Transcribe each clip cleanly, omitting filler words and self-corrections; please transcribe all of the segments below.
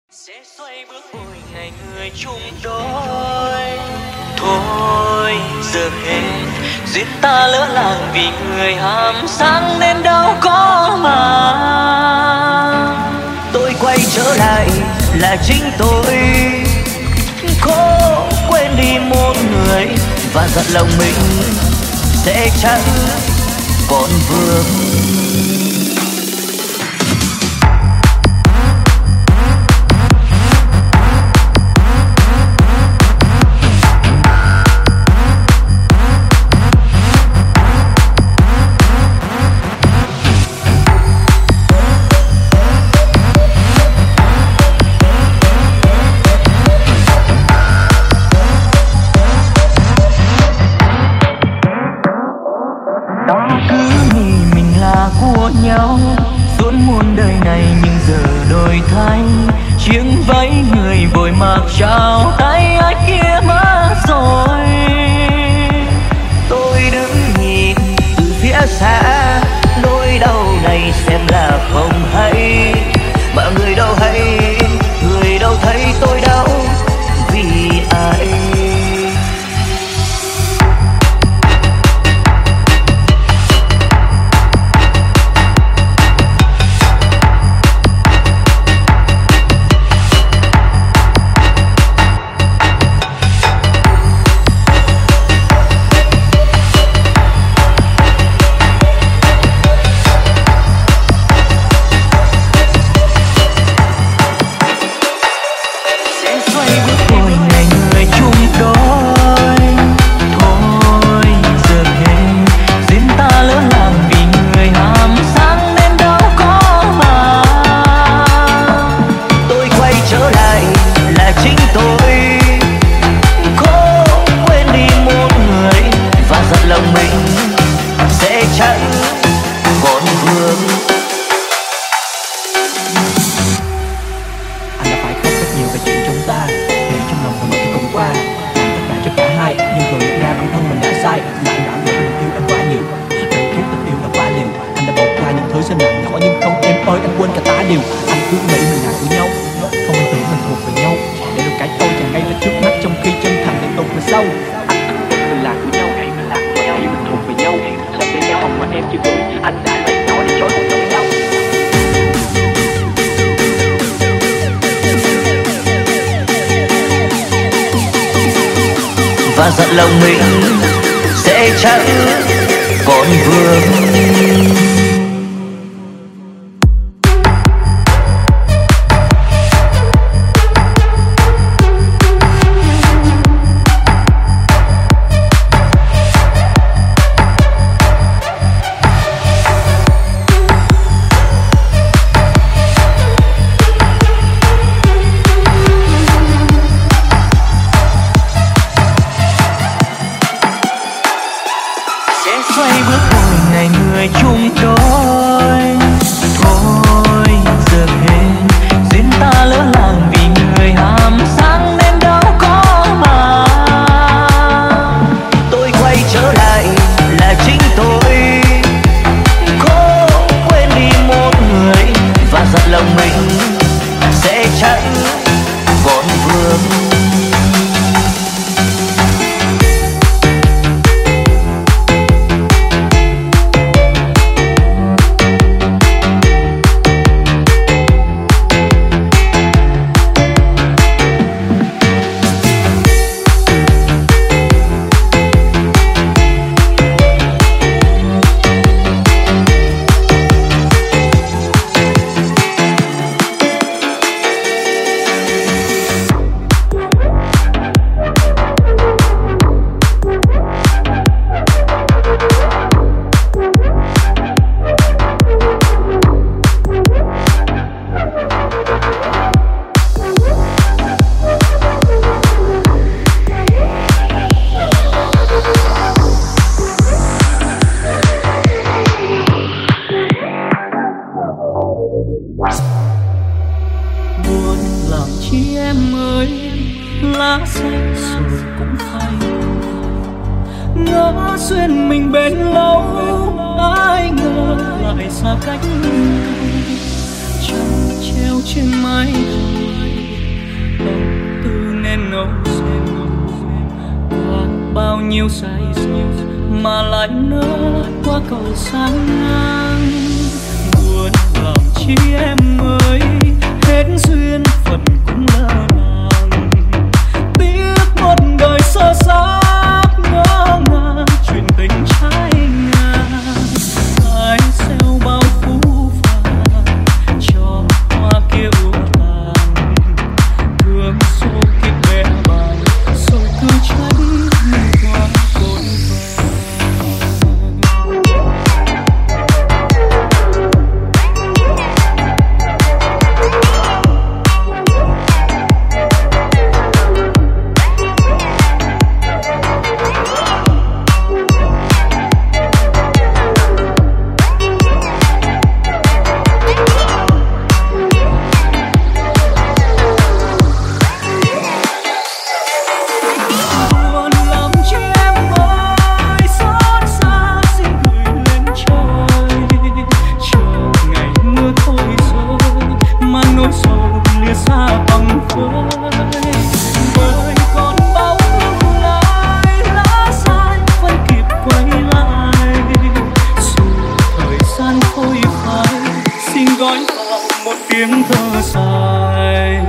sẽ xoay bước mỗi ngày người chung đôi. Thôi giờ hết duyên ta lỡ làng vì người ham sáng nên đâu có mà. Tôi quay trở lại là chính tôi, cố quên đi một người và giận lòng mình sẽ chẳng còn vương. Của nhau suốt muôn đời này nhưng giờ đổi thay, chiếc váy người vội mặc trao tay ai kia mất rồi. Tôi đứng nhìn từ phía xa, nỗi đau này xem là không hay, mà người đâu hay, người đâu thấy tôi đau vì ai. Và giận lòng mình sẽ chẳng còn vương. Xoay bước mỗi ngày người chung đôi. Thôi giờ hết duyên ta lỡ làng vì người ham sáng nên đâu có mà. Tôi quay trở lại là chính tôi, cố quên đi một người và giận lòng mình sẽ chẳng còn vương. Buồn làm chi em ơi, lá xanh rồi cũng thay. Ngỡ duyên mình bền lâu, ai ngờ lại xa cách. Trăng treo trên mái nhiều say sầu mà lại nỡ qua cầu sang ngang. Buồn làm chi em ơi, hết duyên phận cũng lỡ làng. Tiếc một đời sơ xác ngỡ ngàng chuyện tình trái ngang. Ai gieo bao phũ phàng cho hoa kia úa tàn. Thương số kiếp bé bàng rồi cứ tránh như hoa cồn vàng. Tiếng thơ dài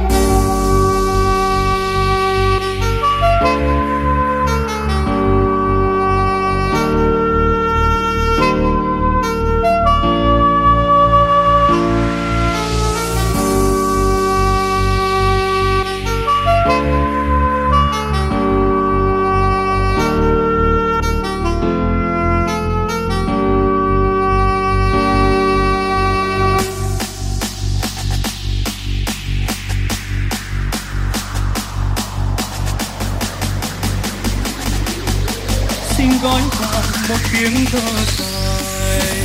gói vào một tiếng thơ dài.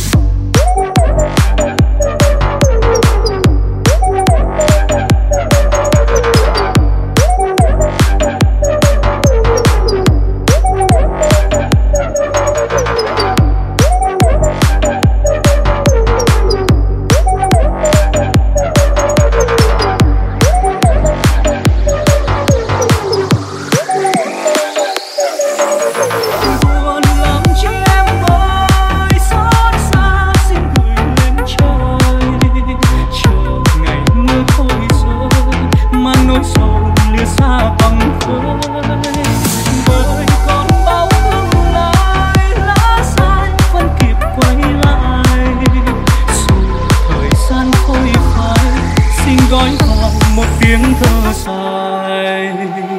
Gói vào một tiếng thơ dài.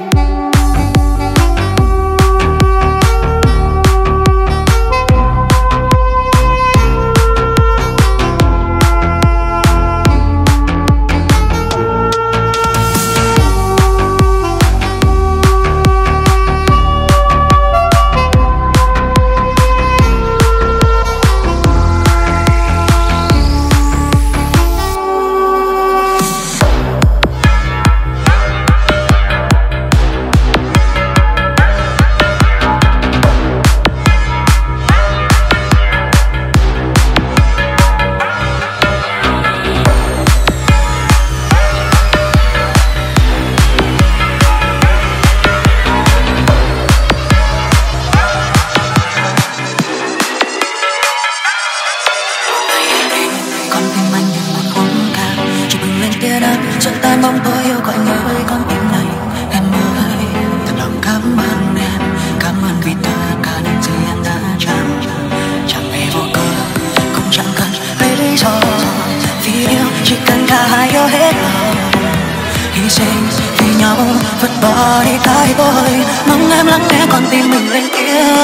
Giọt tan bóng tối yêu gọi người ơi con tim này em ơi, thật lòng cảm ơn em, cảm ơn vì tất cả những gì em đã chẳng hề vô cớ, cũng chẳng cần lấy lý do, vì yêu chỉ cần cả hai yêu hết lòng, hy sinh vì nhau vứt bỏ đi cái tôi, mong em lắng nghe con tim mình lên tiếng.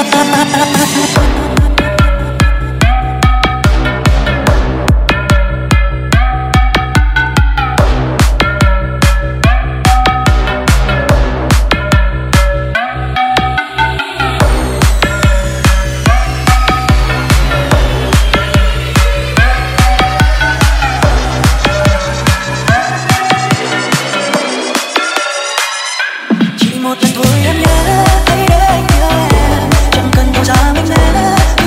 Một lần thôi em nhớ hãy để anh yêu em, chẳng cần đâu ra mình nhé.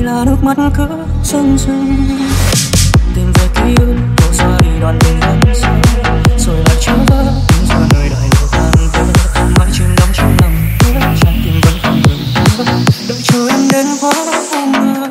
là nước mắt cứ rưng rưng. Tìm về ký ức đổ xóa đi đoạn tình vẫn rơi, rồi lại trở vỡ tìm ra nơi đại lộ tan vỡ. Mãi chìm đắm trong lòng nhớ, trái tim vẫn không ngừng thở, đợi chờ em đến quá không ngờ.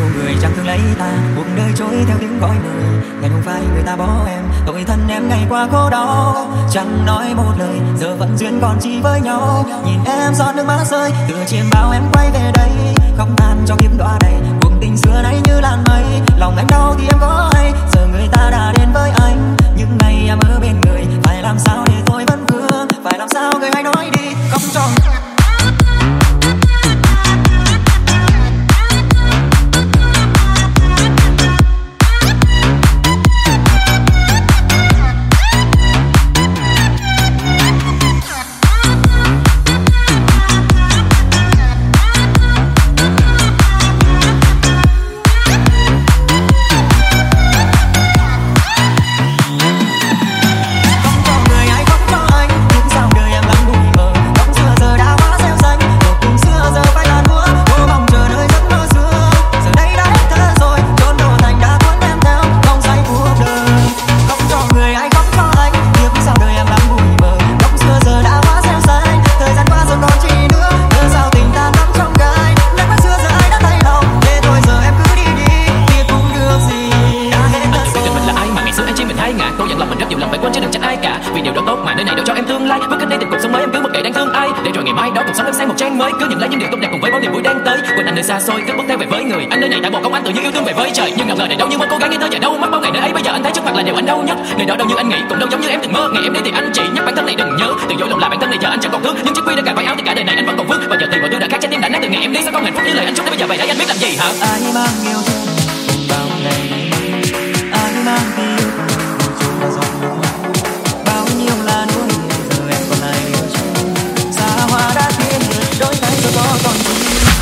người chẳng thương lấy ta, cuộc đời trôi theo tiếng gọi người. Ngày không phải người ta bỏ em, tội thân em ngày qua khổ đau. Chẳng nói một lời, giờ vẫn duyên còn chỉ với nhau. Nhìn em giọt nước mắt rơi, từ chiêm bao em quay về đây. Không than cho kiếp đọa đầy, cuộc tình xưa nay như làn mây. Lòng anh đau thì em có hay, giờ người ta đã đến với anh. Những ngày em ở bên người, phải làm sao để tôi vẫn vương. Phải làm sao người hãy nói đi, không cho xa xôi cất bước theo về với người. Anh nơi này đã bỏ công anh tự như yêu thương về với trời, nhưng nào ngờ để đâu như mơ cố gắng như thơ dài đâu mất bao ngày nơi ấy. Bây giờ anh thấy trước mặt là điều anh đau nhất, nơi đó đâu như anh nghĩ, cũng đâu giống như em từng mơ. Ngày em đi thì anh chỉ nhắc bản thân này đừng nhớ, từ dối lòng là bản thân này giờ anh chẳng còn thương. Nhưng chiếc quy đã cài váy áo thì cả đời này anh vẫn còn vướng. Bao giờ thì mọi thứ đã khác, trái tim đã nát từ ngày em đi. Sao không hạnh phúc như lời anh chúc đến bây giờ vậy đấy anh biết làm gì hả? Ai mang yêu thương bao ngày, ai mang yêu thương dù là giọt nước, bao nhiêu là núi giờ em còn ai yêu chung. Xa hoa đã thiên người đôi tay rồi có còn gì.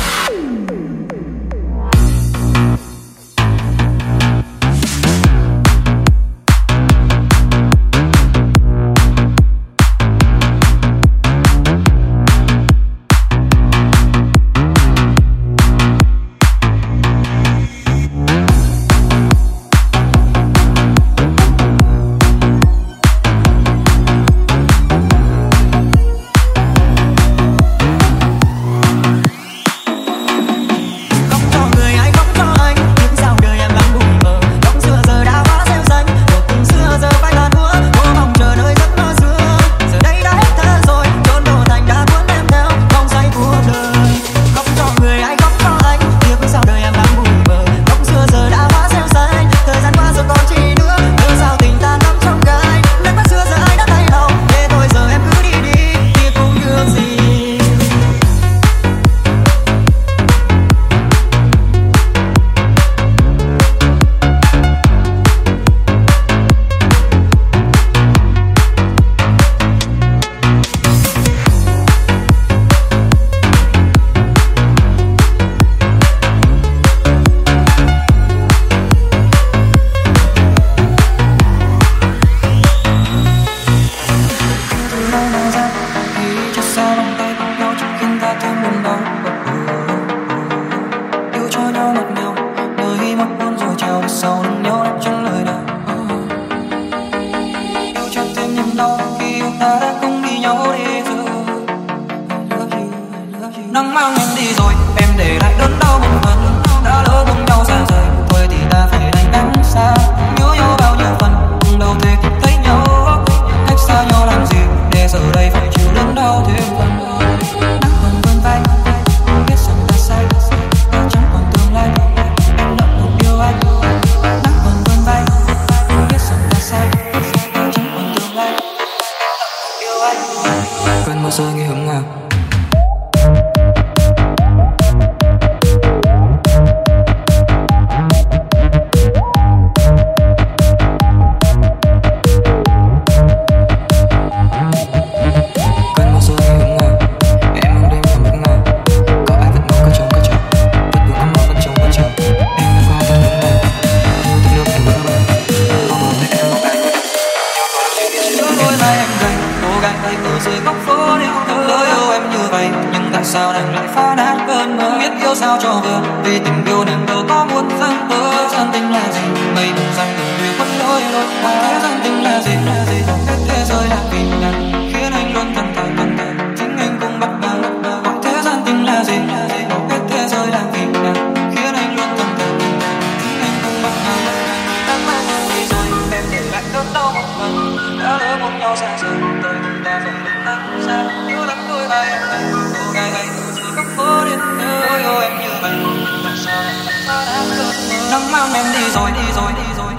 Nắng mang em đi rồi, em để lại đớn đau một phần. Đã lỡ cùng nhau xa rời, thôi thì ta phải đành cách xa. Nhớ nhau bao nhiêu phần, đâu thể kịp thấy nhau. Cách xa nhau làm gì, để giờ đây phải chịu đớn đau thêm phần. Nắng còn vươn vai, biết rằng ta sai, ta chẳng còn tương lai. Em lỡ một yêu anh. Nắng còn vươn vai, biết rằng ta sai, ta chẳng còn tương lai. Yêu anh. Cơn mưa rơi nghe hững ngào. Sao nàng lại phá nát cơn mơ, không biết yêu sao cho vừa, vì tình yêu nàng đâu có muốn dâng mơ. Gian tình là gì, mây mù dày vì quân đôi đôi. Thế gian tình là gì, hết thế giới là vì nàng khiến anh luôn thần thờ, chính anh cũng bắt đầu. Thế gian tình là gì, hết thế giới là vì nàng khiến anh luôn thần thờ. nắng mang em đi rồi đi rồi đi rồi.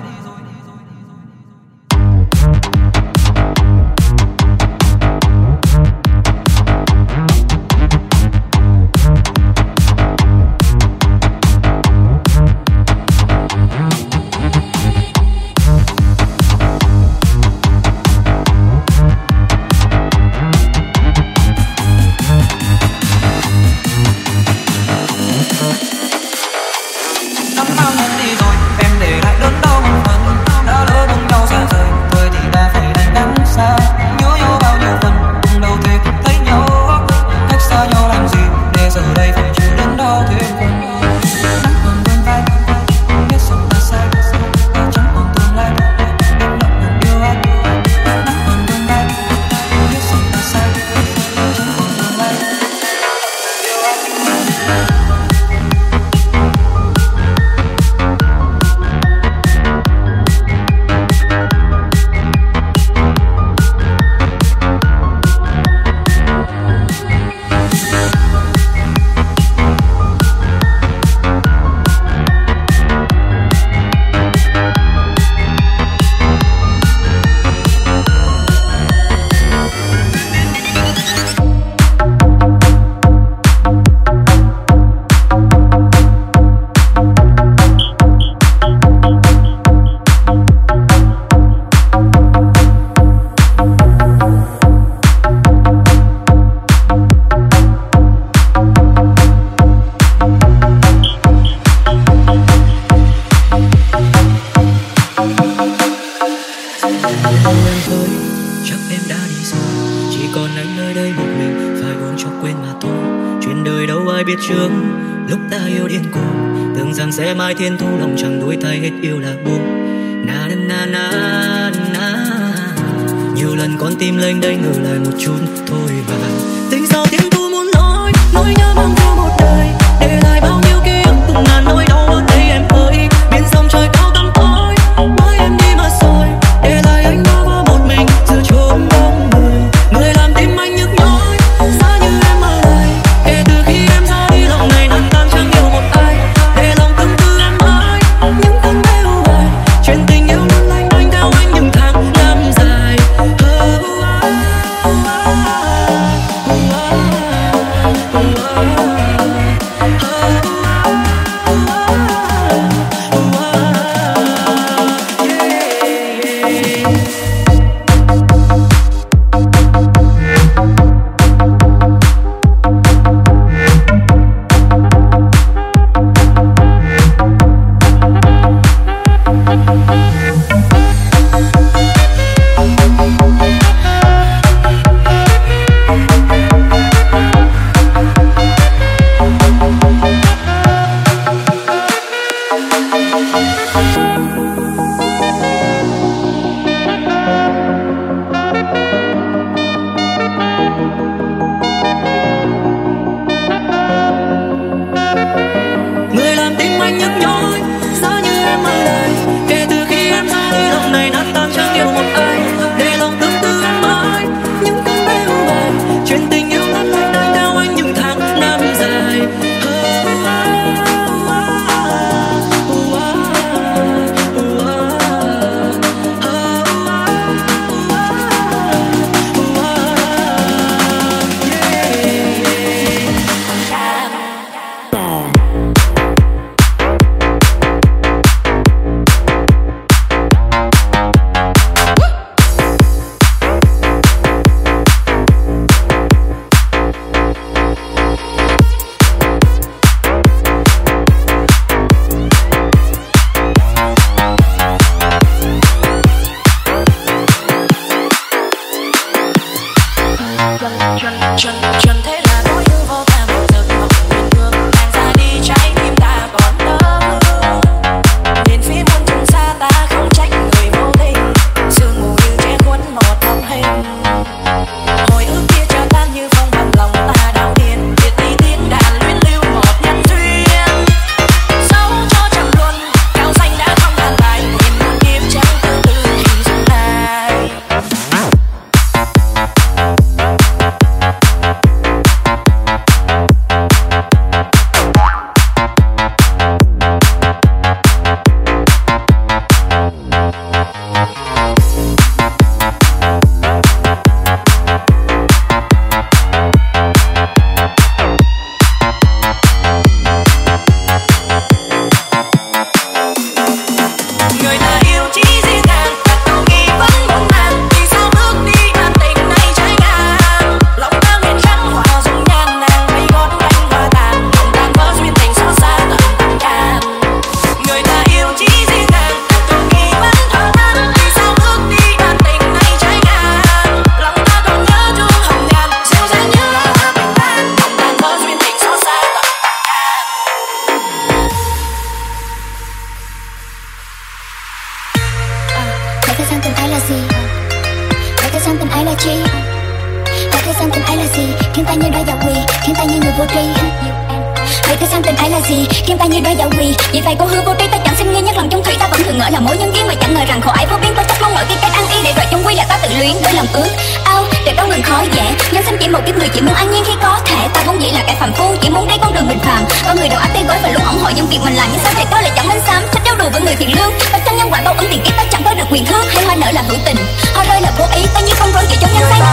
Sẽ mãi thiên thu lòng chẳng đuối thay hết yêu là buông na na na na. Nhiều lần con tim lênh đênh ngờ lại một chút thôi và tình sao thiên thu muốn nói nỗi nhớ mang theo một đời để lại bao nhiêu ký ức cùng ngàn nỗi đau ở đây em ơi. Biển sông trời cao tăm tối mãi em đi mà rồi để lại anh bơ vơ một mình giữa chốn đông người. Người làm tim anh nhức nhói giá như em ở đây kể từ khi em ra đi lòng này nặng tan chẳng yêu một ai. Chuyện tình yêu luôn lanh đanh theo anh những tháng năm dài. thời gian tình ái là gì? Vậy thời gian tình ái là chi? Vậy thời gian tình ái là gì? Khiến ta như đã dạo quỳ, khiến ta như người vô tri. Vậy thời gian tình ái là gì? Khiến ta như đã dạo quỳ. Vì vậy cô hứa vô tri ta chẳng xem nghi nhất lòng chung thủy. Ta vẫn thường ngỡ là mối nhân duyên mà chẳng ngờ rằng khổ ải vô biên. Bất chấp mong mỏi cái cách ăn y để rồi chung quy là ta tự luyến với lòng ước ao để đâu ngừng khó dễ. Nhân sinh chỉ một kiếp người chỉ muốn an nhiên khi có thể. Ta vốn dĩ là kẻ phàm phu chỉ muốn đi con đường bình phàm. Con người đầu áp tay gối và luôn ủng hộ những việc mình làm, nhưng sao để tôi lại chẳng mến xám thích đấu đùa với người thiện lương. Và trong nhân quả bao ứng tiền kiếp ta chẳng có được quyền thương. Hay hoa nở là hữu tình, hoa rơi là vô ý. Ta như con rơi giữa chốn nhân xanh.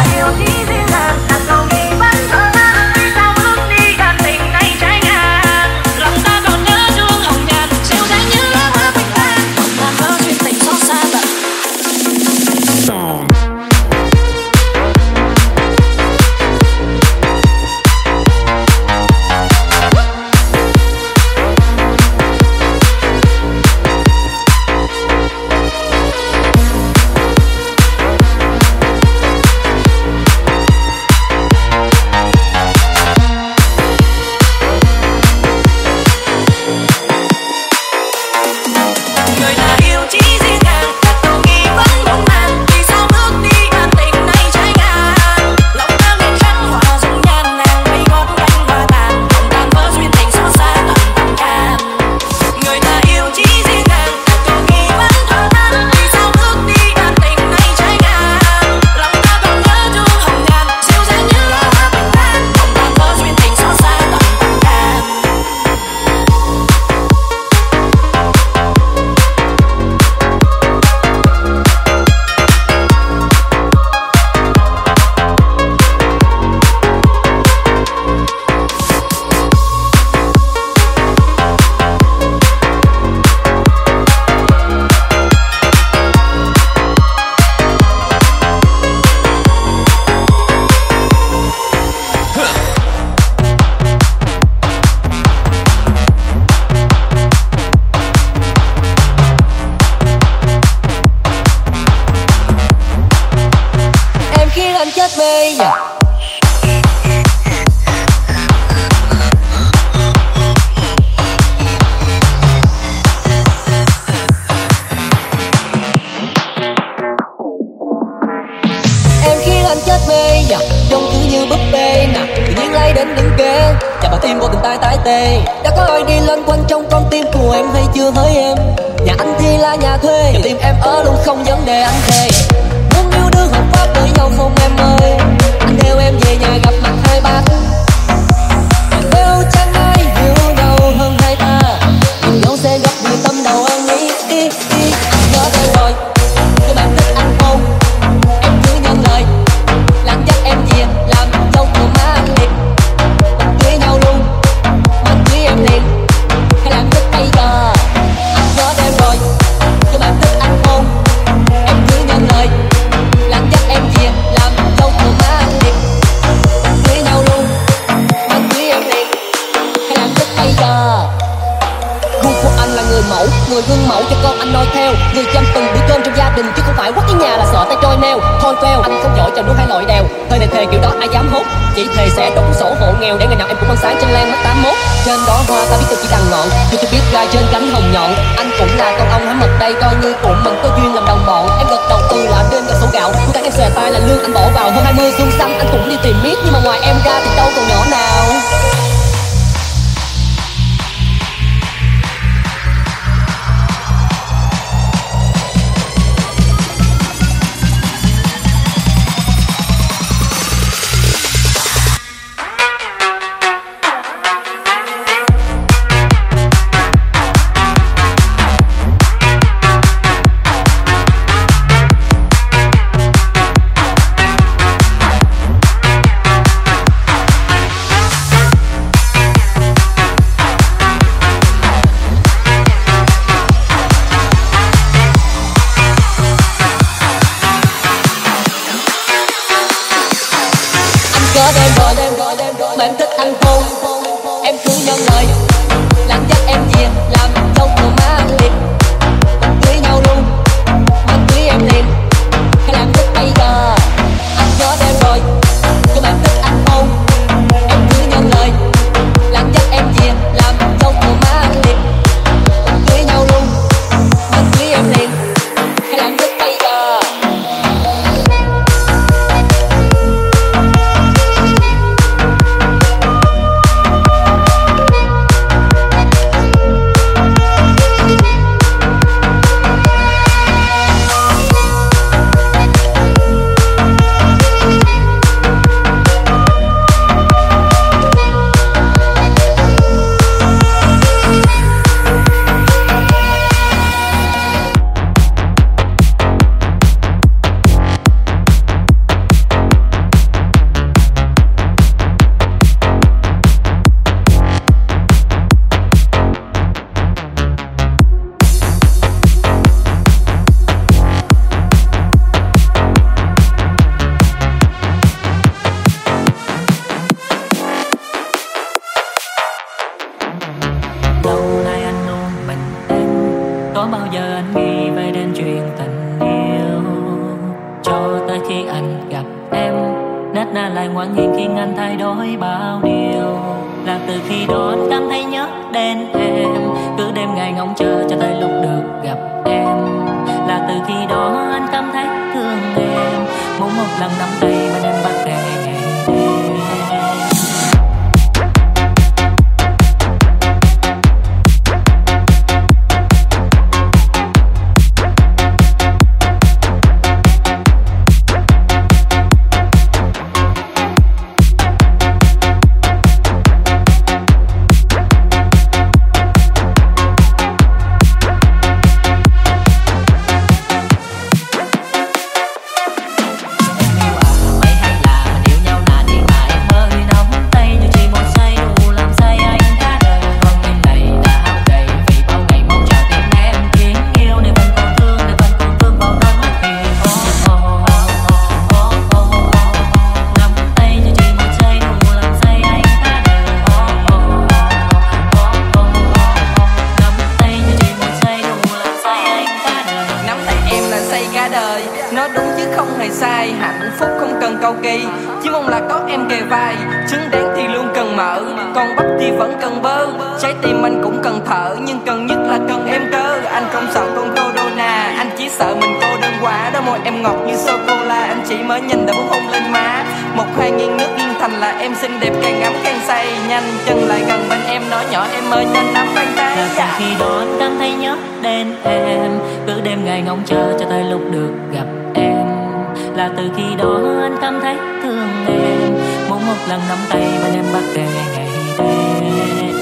có bao giờ anh nghĩ về đến chuyện tình yêu, cho tới khi anh gặp em, nết na lại ngoan hiền khiến anh thay đổi bao điều. Là từ khi đó anh cảm thấy nhớ đến em, cứ đêm ngày ngóng chờ cho tới lúc được gặp em. Là từ khi đó anh cảm thấy thương em, muốn một lần nắm tay bên em bắt kể ngày đêm. Ngóng chờ cho tới lúc được gặp em. Là từ khi đó anh cảm thấy thương em, muốn một lần nắm tay bên em bắt kể ngày đêm.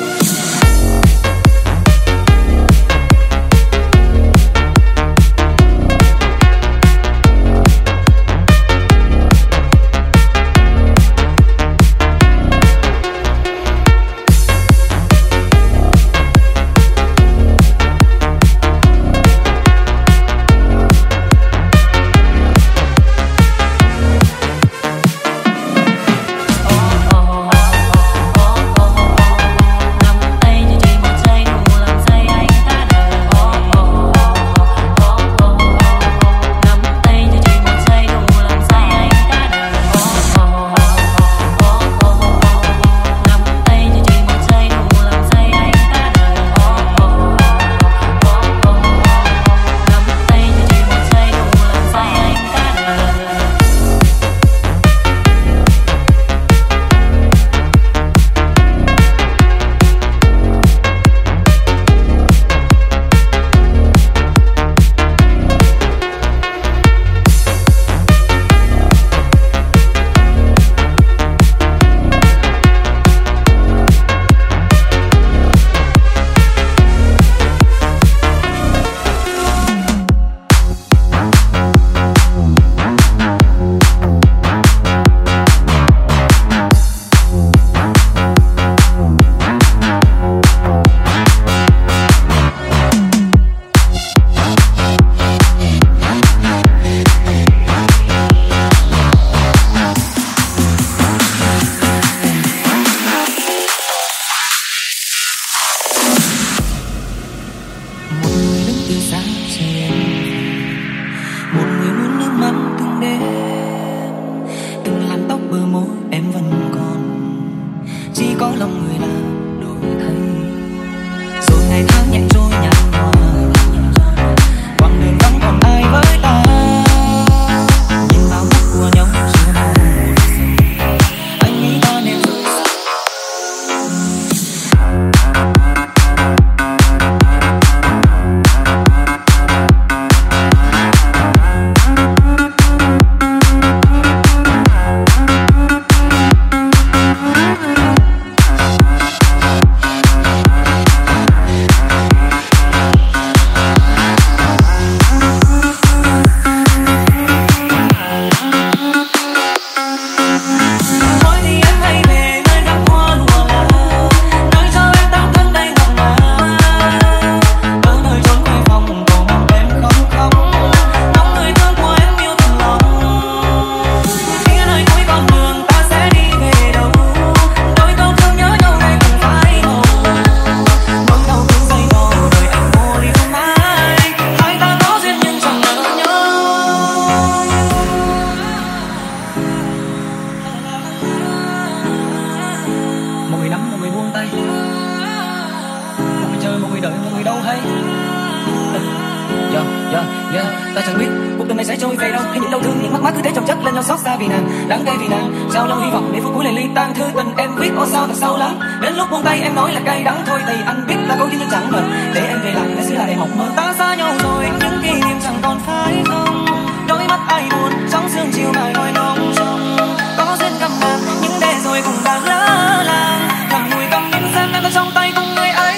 Ta chẳng biết cuộc đời này sẽ trôi về đâu, khi những đau thương những mất mát cứ thế chồng chất lên nhau xót xa vì nàng, đắng cay vì nàng. Sao lâu hy vọng để phút cuối lại ly tan, thư tình em viết ô sao thật sâu lắm. Đến lúc buông tay em nói là cay đắng thôi thì anh biết là câu duyên nhưng chẳng ngờ để em về lại để xưa là để mộng mơ. Ta xa nhau rồi những kỷ niệm chẳng còn phải không, đôi mắt ai buồn trong sương chiều mãi nói ngóng trông. Có duyên gặp nàng nhưng để rồi cũng đã lỡ làng, thầm mùi căm những gian đang trong tay cùng người ấy.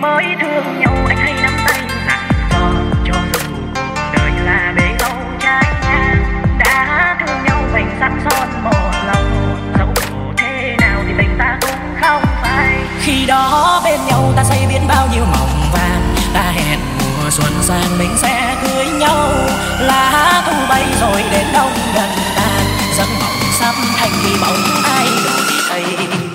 mới thương nhau anh hãy nắm tay rằng cho dù đời là bể dâu trái ngang, đã thương nhau thành sẵn son một lòng, dẫu khổ thế nào thì tình ta cũng không phai. Khi đó bên nhau ta xây biết bao nhiêu mộng vàng, ta hẹn mùa xuân sang mình sẽ cưới nhau. Lá thu bay rồi đến đông gần tàn, giấc mộng sắp thành vì bóng ai đổi thay.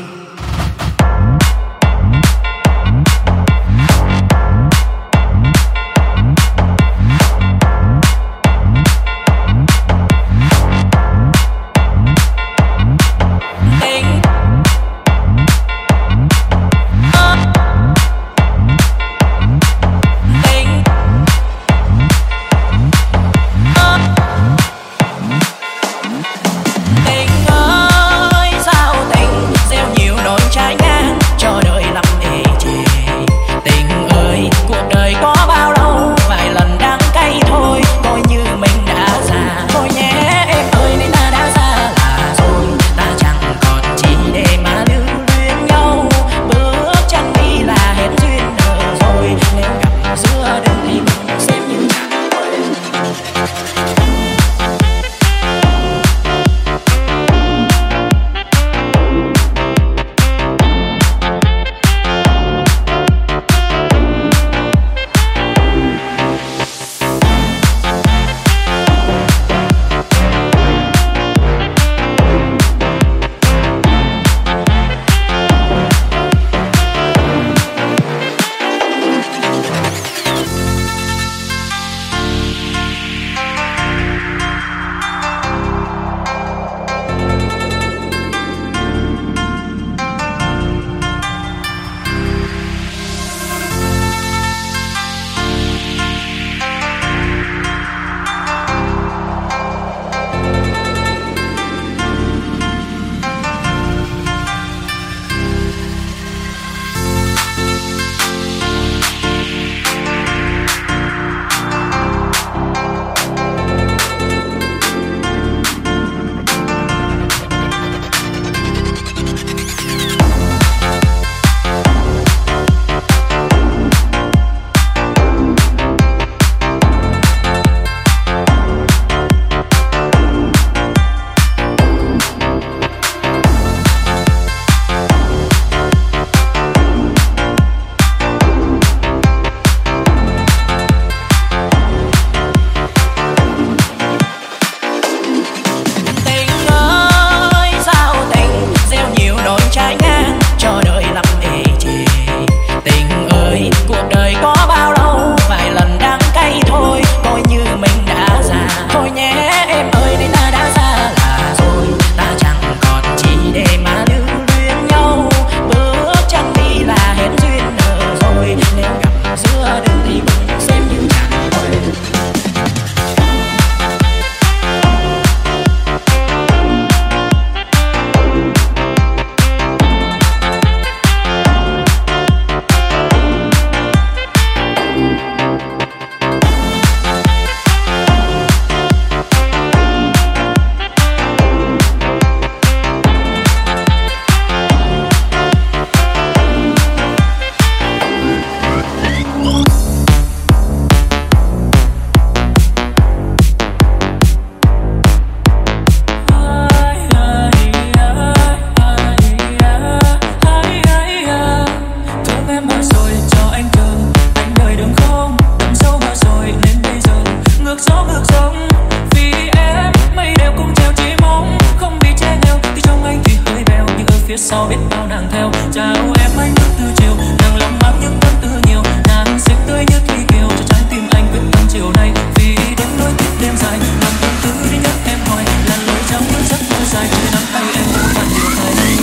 Sau biết bao nàng theo chào em anh thức từ chiều, nàng lòng mang những tâm tư nhiều, nàng xinh tươi như thủy kiều cho trái tim anh quyết tâm chiều nay. Vì đêm nối tiếp đêm dài, nàng tâm tư đi nhắc em hỏi, làn lối trong nước giấc mơ dài, nắm tay em vô vàn điều thay.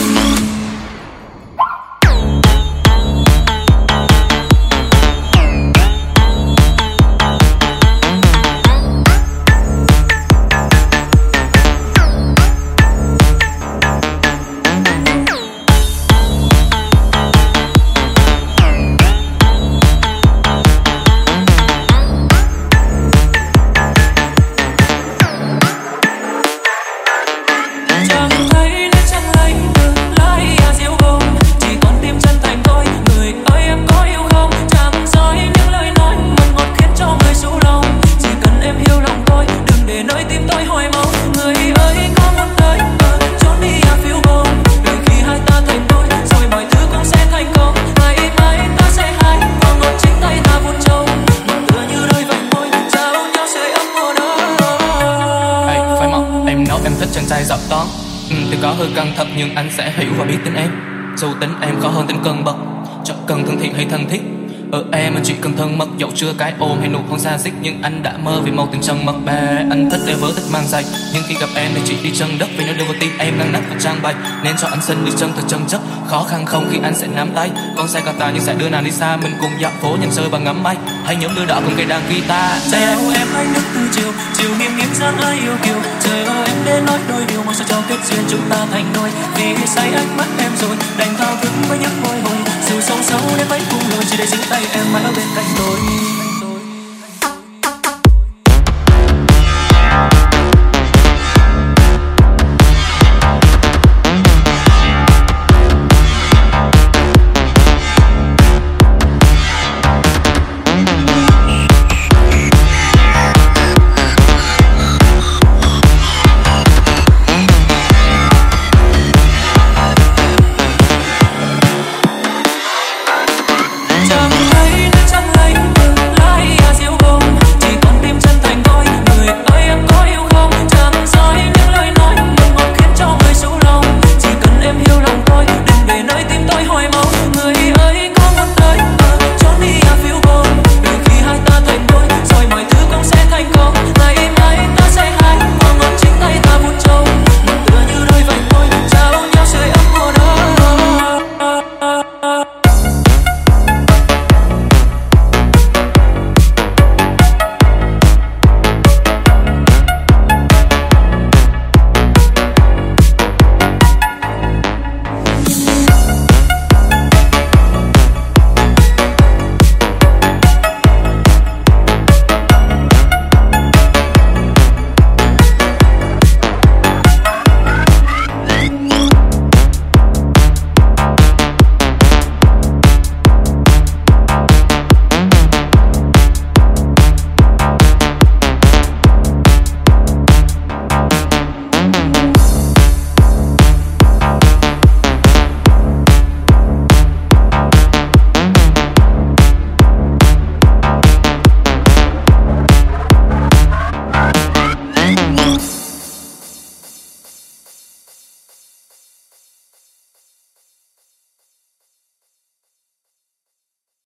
Tôi có hơi căng thật nhưng anh sẽ hiểu và biết tính em. Dù tính em khó hơn tính cân bậc, chẳng cần thân thiện hay thân thiết. Ở em anh chỉ cần thân mật, dẫu chưa cái ôm hay nụ hôn xa xích, nhưng anh đã mơ vì màu tình trăng mật bè. Anh thích đeo vớ thích mang giày, nhưng khi gặp em thì chỉ đi chân đất, vì nơi đưa vào tim em đang nắp và trang bày. Nên cho anh xin đi chân thật chân chất, khó khăn không khi anh sẽ nắm tay. Con xe cà tà nhưng sẽ đưa nàng đi xa, mình cùng dạo phố nhìn rơi và ngắm mây. Hay nhóm đứa đỏ cùng cây đàn guitar. Treo em anh nước từ chiều, chiều nghiêng nghiêng dáng ai yêu kiều. Trời ơi em đến nói đôi điều, mong sao cho kết duyên chúng ta thành đôi. Vì say ánh mắt em rồi, đành thao thức với những bồi hồi. Dù sâu sâu đến mấy cung lối, chỉ để giữ tay em mãi ở bên cạnh tôi.